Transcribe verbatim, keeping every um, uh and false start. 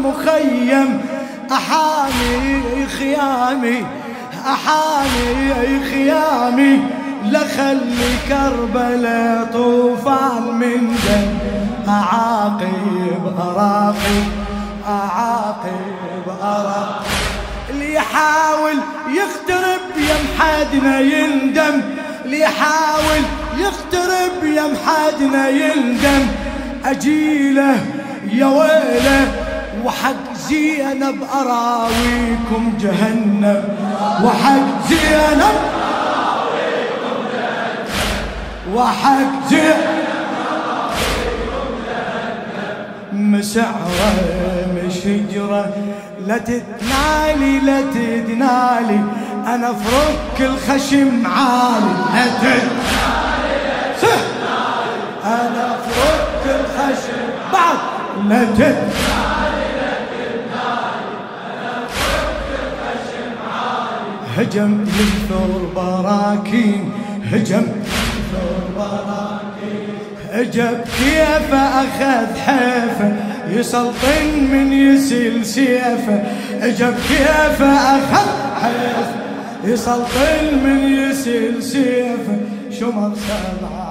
المخيم أحامي خيامي أحامي خيامي لخلي كربلاء طوفان من دم أعاقب أراقب أعاقب أراقب اللي يحاول يقترب يمحدنا يندم اللي يحاول يقترب يمحدنا يندم أجيله يا ويله وحق زينب أراويكم جهنم وحق زينب أراويكم جهنم وحق زينب أراويكم جهنم مسعرة مشجرة لا تتنالي لا تدنالي أنا فرك الخشم عالي لا تدنالي لا تدنالي أنا فرك الخشم بعد لا تدنالي لا تدنالي أنا فرك الخشم عالي هجم ينثر براكين هجم ينثر براكين اجب كيفه اخذ حيفه يسلطن من يسيل سيفه اجب كيفه اخذ حيفه يسلطن من يسيل سيفه شمر سبعه